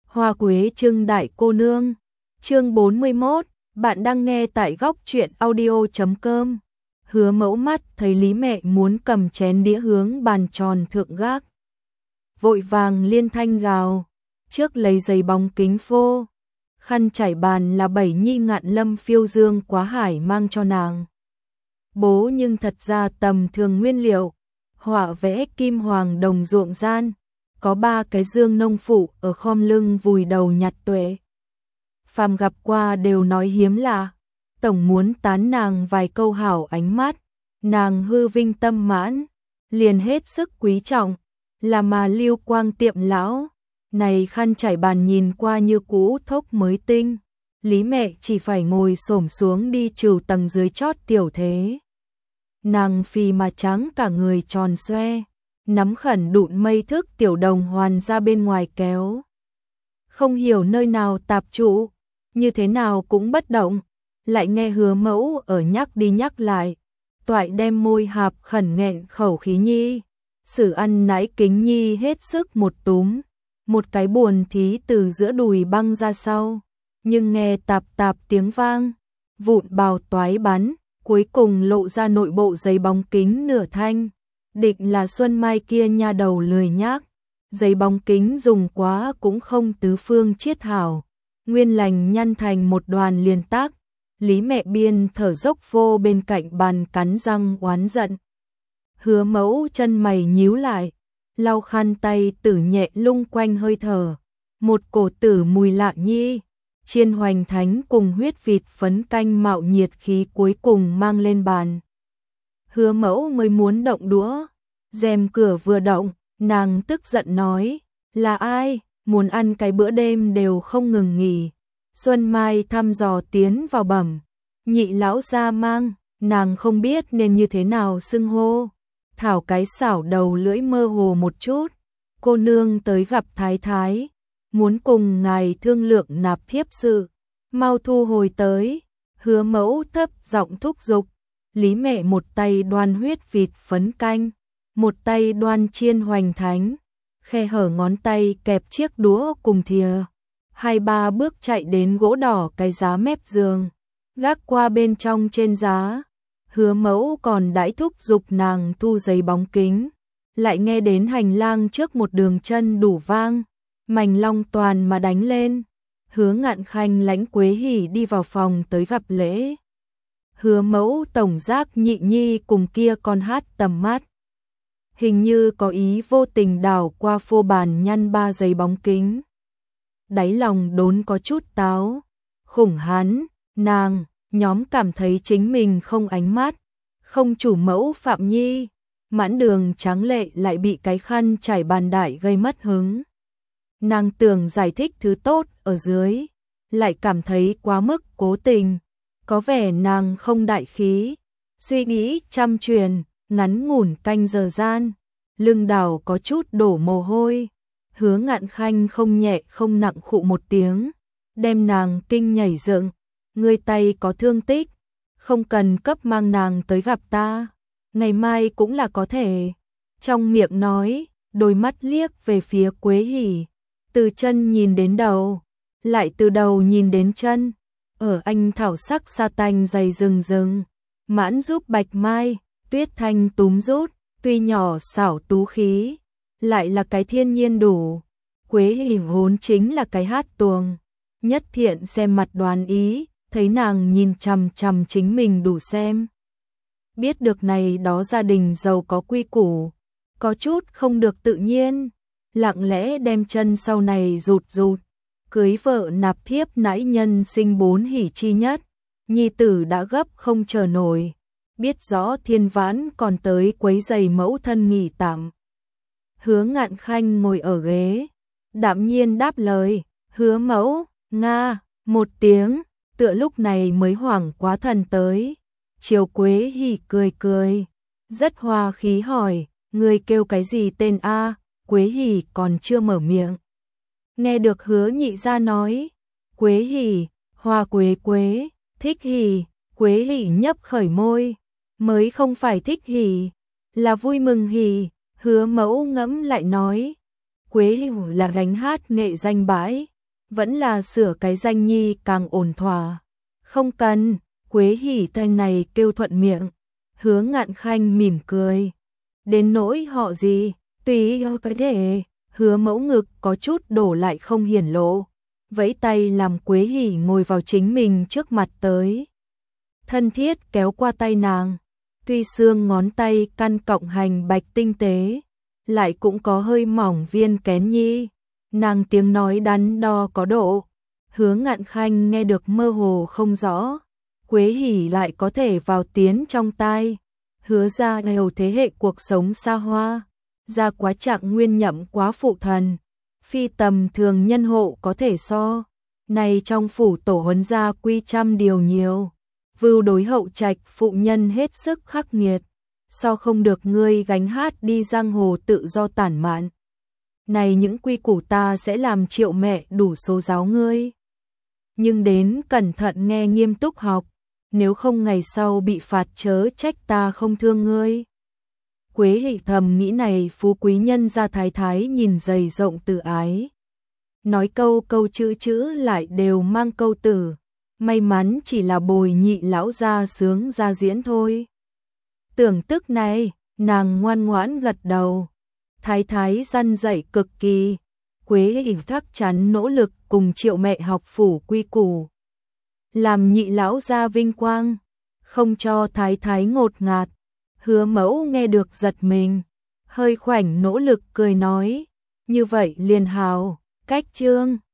Hoa quế trưng đại cô nương. Chương 41, bạn đang nghe tại góc truyện audio.com. Hứa Mẫu mắt thấy Lý mẹ muốn cầm chén đĩa hướng bàn tròn thượng gác. Vội vàng liên thanh gào, trước lấy giấy bóng kính phô. Khăn trải bàn là Bảy Nhi Ngạn Lâm phiêu dương quá hải mang cho nàng. Bố nhưng thật ra tầm thường nguyên liệu, họa vẽ kim hoàng đồng ruộng gian, có 3 cái dương nông phụ ở khom lưng vùi đầu nhặt tuệ. Phàm gặp qua đều nói hiếm lạ, tổng muốn tán nàng vài câu hảo ánh mắt, nàng hư vinh tâm mãn, liền hết sức quý trọng, là mà Lưu Quang tiệm lão. Này khăn trải bàn nhìn qua như cũ thốc mới tinh, Lý mẹ chỉ phải ngồi xổm xuống đi trừ tầng dưới chót tiểu thế. Nàng phì mà trắng cả người tròn xoe, nắm khẩn đụn mây thức tiểu đồng hoàn ra bên ngoài kéo. Không hiểu nơi nào tạp trụ, như thế nào cũng bất động, lại nghe Hứa Mẫu ở nhắc đi nhắc lại, toại đem môi hạp khẩn nghẹn khẩu khí nhi, sử ăn nãi kính nhi hết sức một túm. Một cái buồn thí từ giữa đùi băng ra sau, nhưng nghe tạp tạp tiếng vang, vụn bào toái bắn, cuối cùng lộ ra nội bộ giấy bóng kính nửa thanh, định là Xuân Mai kia nha đầu lười nhác, giấy bóng kính dùng quá cũng không tứ phương chiết hảo, nguyên lành nhăn thành một đoàn liền tác. Lý mẹ biên thở dốc vô bên cạnh bàn cắn răng oán giận. Hứa Mẫu chân mày nhíu lại, lau khăn tay tử nhẹ lung quanh hơi thở, một cổ tử mùi lạ nhi, chiên hoành thánh cùng huyết vịt phấn canh mạo nhiệt khí cuối cùng mang lên bàn. Hứa Mẫu mới muốn động đũa, rèm cửa vừa động, nàng tức giận nói, là ai, muốn ăn cái bữa đêm đều không ngừng nghỉ. Xuân Mai thăm dò tiến vào bẩm, nhị lão gia mang, nàng không biết nên như thế nào xưng hô. Thảo cái xảo đầu lưỡi mơ hồ một chút, cô nương tới gặp thái thái, muốn cùng ngài thương lượng nạp thiếp sự, mau thu hồi tới. Hứa Mẫu thấp giọng thúc giục, Lý mẹ một tay đoan huyết vịt phấn canh, một tay đoan chiên hoành thánh, khe hở ngón tay kẹp chiếc đũa cùng thìa, 2-3 bước chạy đến gỗ đỏ cái giá mép giường, gác qua bên trong trên giá. Hứa Mẫu còn đãi thúc giục nàng thu giấy bóng kính, lại nghe đến hành lang trước một đường chân đủ vang, mảnh long toàn mà đánh lên. Hứa Ngạn Khanh lãnh Quế Hỉ đi vào phòng tới gặp lễ. Hứa Mẫu tổng giác nhị nhi cùng kia con hát tầm mắt, hình như có ý vô tình đảo qua phô bàn nhăn 3 giấy bóng kính. Đáy lòng đốn có chút táo, khủng hắn, nàng, nhóm cảm thấy chính mình không ánh mắt, không chủ mẫu Phạm Nhi, mãn đường tráng lệ lại bị cái khăn trải bàn đại gây mất hứng. Nàng tưởng giải thích thứ tốt ở dưới, lại cảm thấy quá mức cố tình, có vẻ nàng không đại khí, suy nghĩ trăm truyền, ngắn ngủn canh giờ gian, lưng đảo có chút đổ mồ hôi. Hứa Ngạn Khanh không nhẹ không nặng khụ một tiếng, đem nàng kinh nhảy dựng. Ngươi tay có thương tích, không cần cấp mang nàng tới gặp ta, ngày mai cũng là có thể. Trong miệng nói, đôi mắt liếc về phía Quế Hỉ, từ chân nhìn đến đầu, lại từ đầu nhìn đến chân, ở anh thảo sắc sa tanh dày rừng rừng, mãn giúp bạch mai, tuyết thanh túm rút, tuy nhỏ xảo tú khí, lại là cái thiên nhiên đủ. Quế Hỉ vốn chính là cái hát tuồng, nhất thiện xem mặt đoán ý, thấy nàng nhìn chằm chằm chính mình đủ xem. Biết được này đó gia đình giàu có quy củ, có chút không được tự nhiên, lặng lẽ đem chân sau này rụt rụt, cưới vợ nạp thiếp nãi nhân sinh 4 hỷ chi nhất, nhi tử đã gấp không chờ nổi, biết rõ Thiên Vãn còn tới quấy giày mẫu thân nghỉ tạm. Hứa Ngạn Khanh ngồi ở ghế, đạm nhiên đáp lời, Hứa Mẫu, nga, một tiếng, tựa lúc này mới hoảng quá thần tới. Triều Quế Hỉ cười cười, rất hòa khí hỏi, người kêu cái gì tên a? Quế Hỉ còn chưa mở miệng, nghe được Hứa nhị gia nói, Quế Hỉ, Hoa Quế Quế, Thích Hỉ. Quế Hỉ nhấp khởi môi, mới không phải thích hỉ, là vui mừng hỉ. Hứa Mẫu ngẫm lại nói, Quế Hỉ là gánh hát nghệ danh bãi, vẫn là sửa cái danh nhi càng ổn thỏa. Không cần, Quế Hỉ tên này kêu thuận miệng. Hứa Ngạn Khanh mỉm cười. Đến nỗi họ gì, tùy cái thể. Hứa Mẫu ngực có chút đổ lại không hiển lộ. Vẫy tay làm Quế Hỉ ngồi vào chính mình trước mặt tới. Thân thiết kéo qua tay nàng. Tuy xương ngón tay căn cọng hành bạch tinh tế, lại cũng có hơi mỏng viên kén nhi. Nàng tiếng nói đắn đo có độ. Hứa Ngạn Khanh nghe được mơ hồ không rõ. Quế Hỉ lại có thể vào tiến trong tai. Hứa ra đều thế hệ cuộc sống xa hoa. Ra quá trạng nguyên nhậm quá phụ thần. Phi tầm thường nhân hộ có thể so. Này trong phủ tổ huấn gia quy trăm điều nhiều. Vưu đối hậu trạch phụ nhân hết sức khắc nghiệt. So không được ngươi gánh hát đi giang hồ tự do tản mạn. Này những quy củ ta sẽ làm Triệu mẹ đủ số giáo ngươi. Nhưng đến cẩn thận nghe nghiêm túc học. Nếu không ngày sau bị phạt chớ trách ta không thương ngươi. Quế Hỉ thầm nghĩ này phú quý nhân gia thái thái nhìn dày rộng từ ái. Nói câu câu chữ chữ lại đều mang câu tử. May mắn chỉ là bồi nhị lão gia sướng ra diễn thôi. Tưởng tức này, nàng ngoan ngoãn gật đầu. Thái thái răn dạy cực kỳ. Quế Hỉ chắc chắn nỗ lực cùng Triệu mẹ học phủ quy củ. Làm nhị lão gia vinh quang, không cho thái thái ngột ngạt. Hứa Mẫu nghe được giật mình, hơi khoảnh nỗ lực cười nói, như vậy liền hào, cách chương.